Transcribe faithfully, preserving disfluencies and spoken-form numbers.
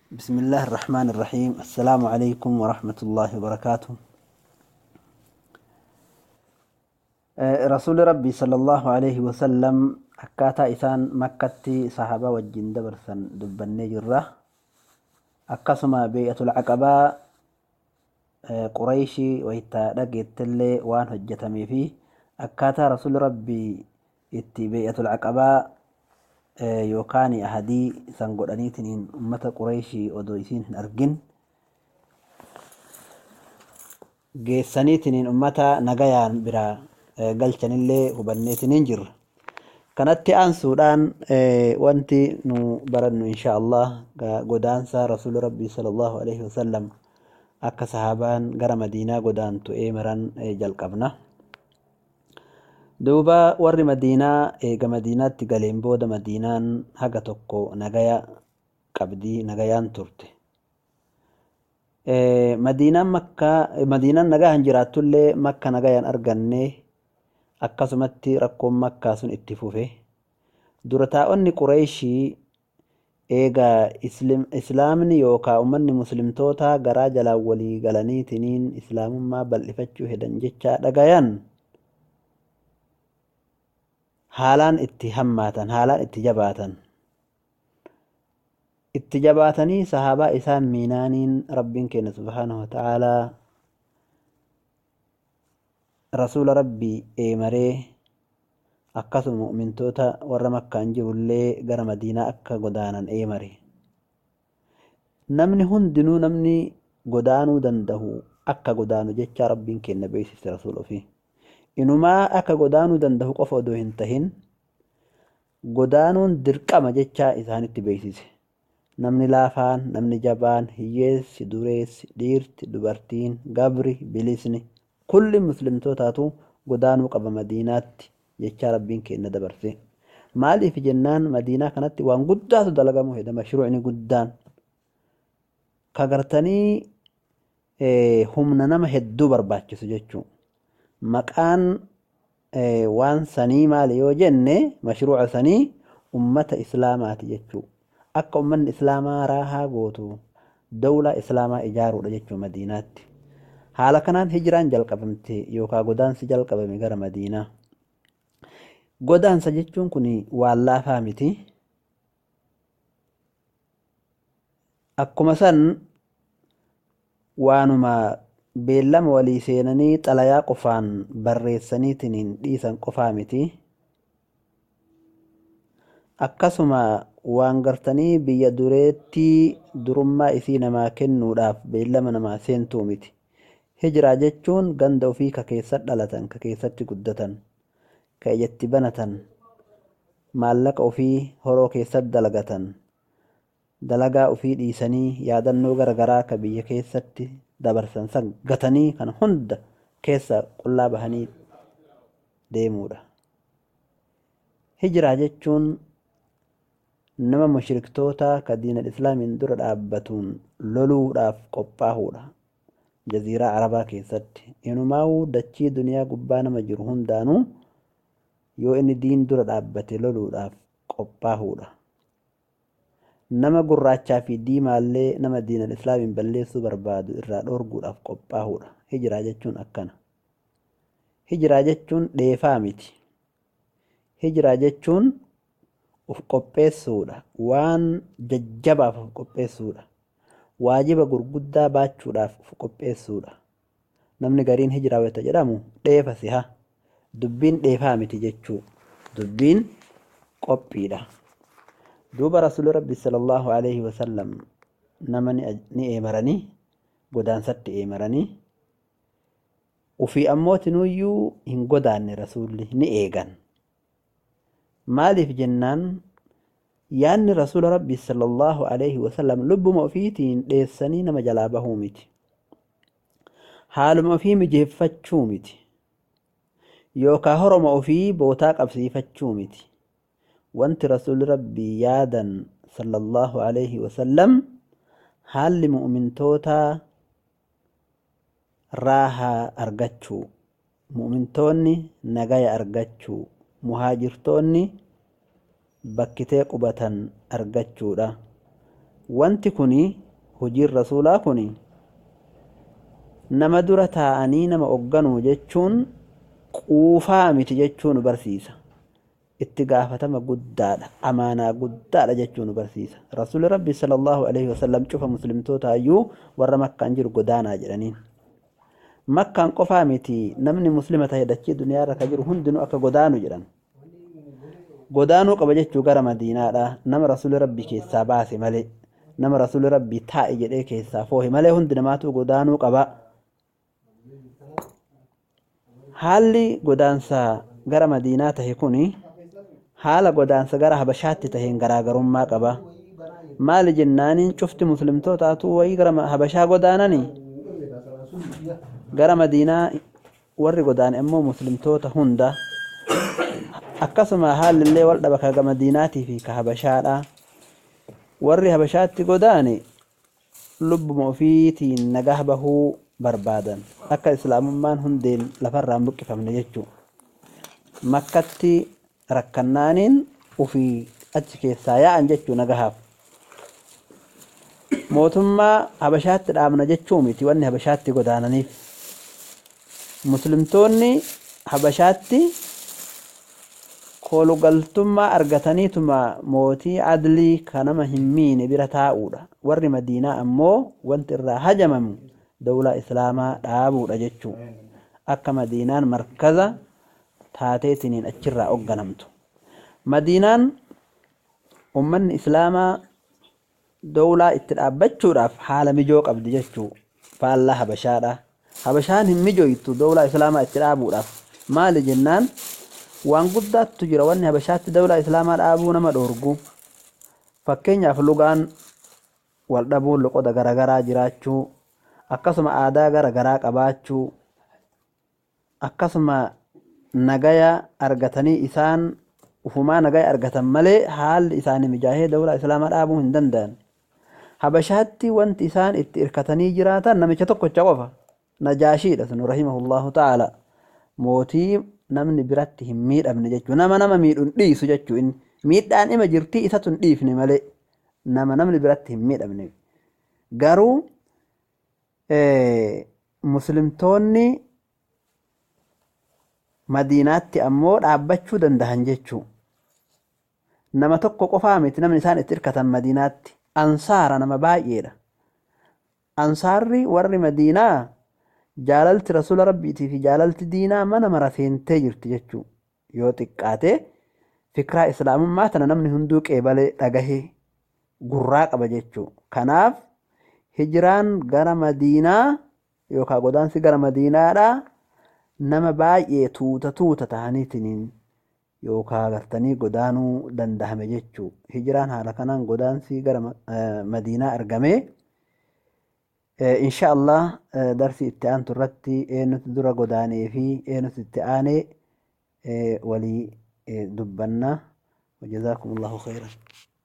بسم الله الرحمن الرحيم. السلام عليكم ورحمة الله وبركاته. آه، رسول ربي صلى الله عليه وسلم أكاتا إسان مكة صحابة والجن دبرسا دبني جرة أكسما بيئة العقبة آه، قريشي ويتا لقيت اللي وان هجتمي فيه أكاتا رسول ربي إتي بيئة العقبة آه، يوكاني أهدي سنقرانيتنين أمة قريشي ودويسين أرجن geessaniitiin ummata nagayaan bira galchanillee hubanneetiin jirra. Kanatti aansuudhaan wanti nu barannu insha Allah godaansa Rasuul Rabbii sallallahu alaihi wasallam akka sahaabaan gara Madiinaa godaantu eemaran jalqabna. Duuba warri Madiinaa eega Madiinaatti galeen booda Madiinaan haga tokko nagaya qabdii, nagayaan turte. Madiinaan makka Madiinaan nagaan jiraatullee makka nagayaan arganne akkasumatti rakkoon makkaa sun itti fufe. Dura taa'onni Qureeshii eega islaamni yookaan ummanni muslimtoota garaa jalaan walii galaniitiniin islaamummaa bal'ifachuu hedan jecha dhagayan haalaan itti hammaatan, haalaan itti jabaatan. itti jabaatanii sahaabaa isaan miinaaniin rabbiin keenya subhaanahu wa ta'aalaa rasuula rabbii eemaree akkasuma mu'mintoota warra makkaan jirullee gara Madiinaa akka godaanan eemare. Namni hundinuu namni godaanuu danda'u akka godaanu jecha rabbiin keenya beeksise rasuula ofii. Inumaa akka godaanuu danda'u qofa odoo hin tahin godaanuun dirqama jecha isaanitti beeksise. Namni laafaan, namni jabaan, hiyyeessi, dureessi, dhiirti, dubartiin, gabri, bilisni kulli muslimtootaatu godaanuu qaba Madiinaatti jecha rabbiin keenya dabarse. Maaliif jennaan Madiinaa kanatti waan guddaatu dalagamu heda mashruucni guddaan kagartanii humna nama hedduu barbaachisu jechuu. Maqaan waan sanii maali yoo jenne mashruuca sanii ummata islaamaati jechuu. Akka ummanni islaamaa raahaa gootu dawlaa islaamaa ijaaruudha jechuun Madiinaatti. Haala kanaan hijiraan jalqabamte yookaan godaansi jalqabame gara Madiinaa. Godaansa jechuun kun waan laafaa miti. Akkuma san waanuma beellama walii seenanii xalayaa qofaan barreessaniitiin dhiisan qofaa miti. Akkasuma waan gartanii biyya dureetti durummaa isii namaa kennuudhaaf beellama namaa seentuu miti. Hijiraa jechuun ganda ofii ka keessatti dhalatan, ka keessatti guddatan, ka ijatti banatan, maallaqa ofii horoo keessatti dalagatan, dalagaa ofii dhiisanii yaadannoo garagaraa ka biyya keessatti dabarsan san gatanii kana hunda keessa qullaa bahanii deemuudha. Hijiraa jechuun nama mushriktoota ka diinal islaamiin dura dhaabbatuun loluudhaaf qophaa'uudha. Jaziiraa Arabaa keessatti inumaa'uu dachii duniyaa gubbaa nama jiru hundaanuu yoo inni diin dura dhaabbate loluudhaaf qophaa'uudha. Nama gurraachaa fi diimaallee nama diinal islaamiin balleessuu barbaadu irraa dhorguudhaaf qophaa'uudha. Hijiraa jechuun akkana. Hijiraa jechuun dheefaa miti. Hijiraa jechuun uf qopheessuudha. Waan jajjabaaf uf qopheessuudha. Waajiba gurguddaa baachuudhaaf uf qopheessuudha. Namni gariin hijiraa wayita jedhamu dheefa siha. Dubbiin dheefaa miti jechuu. Dubbiin qophiidha. Duuba Rasuul Rabbi sallallahu alaihi wasallam nama ni eemaranii godaansatti eemaranii ufii ammootinuyyuu hin godaanne rasuulli ni eegan. Maaliif jennaan yaanni Rasuula Rabbii sallallahu alaihi wasallam lubbuma ofiitiin dheessanii nama jalaa bahuu miti. Haaluma ofii mijeeffachuu miti. Yookaan horoma ofii bootaa qabsiifachuu miti. Wanti Rasuulli Rabbii yaadan sallallahu alaihi wasallam haalli mu'mintootaa raahaa argachuu, mu'mintoonni nagaya argachuu, muhaajirtoonni bakkitee qubatan argachuudha. wanti kuni hojiin rasuulaa kuni nama dura taa'anii nama ogganuu jechuun quufaa miti jechuu nu barsiisa. Itti gaafatama guddaadha, amaanaa guddaadha jechuu nu barsiisa. Rasuulli Rabbi sallallahu alaihi wasallam cufa muslimtoota ayyuu warra Makkaan jiru godaanaa jedhaniin. Makkaan qofaa miti namni muslima ta'e dachee duniyaa irra ka jiru hundinuu akka godaanu jedhan. Godaanuu qaba jechuu gara Madiinaadha. Nama Rasuulli Rabbi keessaa baase malee, nama Rasuulli Rabbi taa'i jedhee keessaa foohe malee hundi namaatu godaanuu qaba. Haalli godaansa gara Madiinaa tahe kuni haala godaansa gara Habashaatti taheen garaagarummaa qaba. Maali jennaaniin cufti muslimtootaatu wayii gara Habashaa godaananii gara Madiinaa warri godaane immoo muslimtoota hunda. Akkasuma haalli illee wal dhaba ka Madiinaatii fi ka Habashaadha. Warri Habashaatti godaane lubbuma ofiitiin nagaa bahuu barbaadan akka islaamummaan hundeen lafarraan buqqifamne jechuudha. Makkatti rakkannaaniin ufii achi keessaa yaa'an jechuu nagahaaf. Mootummaa Habashaatti dhaabna jechuu miti wanni Habashaatti godaananiif. Muslimtoonni Habashaatti koolugaltummaa argataniituma mootii adlii kanama hin miine bira taa'uudha. Warri Madiinaa ammoo wanti irraa hajamamu dawlaa islaamaa dhaabuudha jechuu. Akka Madiinaan markaza taateetiniin achirraa ogganamtu. Madiinaan ummanni islaamaa dawlaa itti dhaabbachuudhaaf haala mijoo qabdi jechuu. Faallaa Habashaadha. Habashaan hin mijoytu dawlaa islaamaa itti dhaabuudhaaf. Maali jennaan waan guddaattu jira wanni Habashaatti dawlaa islaamaa dhaabuu nama dhoorgu. Fakkeenyaaf lugaan wal dhabuun loqoda garagaraa jiraachuu, akkasuma aadaa garagaraa qabaachuu, akkasuma nagaya argatanii isaan ufumaa nagaya argatan malee haalli isaanii mijaahee dawlaa islaamaa dhaabuu hin danda'an. Habashaatti wanti isaan itti irkatanii jiraatan namicha tokkocha qofa. Najaashiidha sunu rahimahullahu ta'ala. Mootii namni biratti hin miidhamne jechuu. Nama nama miidhuun dhiisu jechuu. Miidhaan ima jirtii isatu hin dhiifne malee nama namni biratti hin miidhamne. Garuu muslimtoonni Madiinaatti ammoo dhaabbachuu dandahan jechuu. Nama tokko qofaa miti namni isaan itti irkatan Madiinaatti. Ansaara nama baay'eedha. Ansaarri warri Madiinaa jaalalti Rasuula Rabbiitii fi jaalalti diinaa mana mara seentee jirti jechuu. Yoo xiqqaate fikraa islaamummaa tana namni hunduu qeebalee dhagahee gurraa qaba jechuu. Kanaaf hijiraan gara Madiinaa yookaan godaansi gara Madiinaadhaa nama baay'ee tuuta tuuta ta'aniitiin yookaan gartanii godaanuu dandahame jechuu. Hijiraan haala kanaan godaansi gara Madiinaa argamee. Insha Allah darsi itti aantu irratti eenyutu dura godaanee fi eenyutu itti aanee walii dubbanna. Wajazaakumullahu khairan.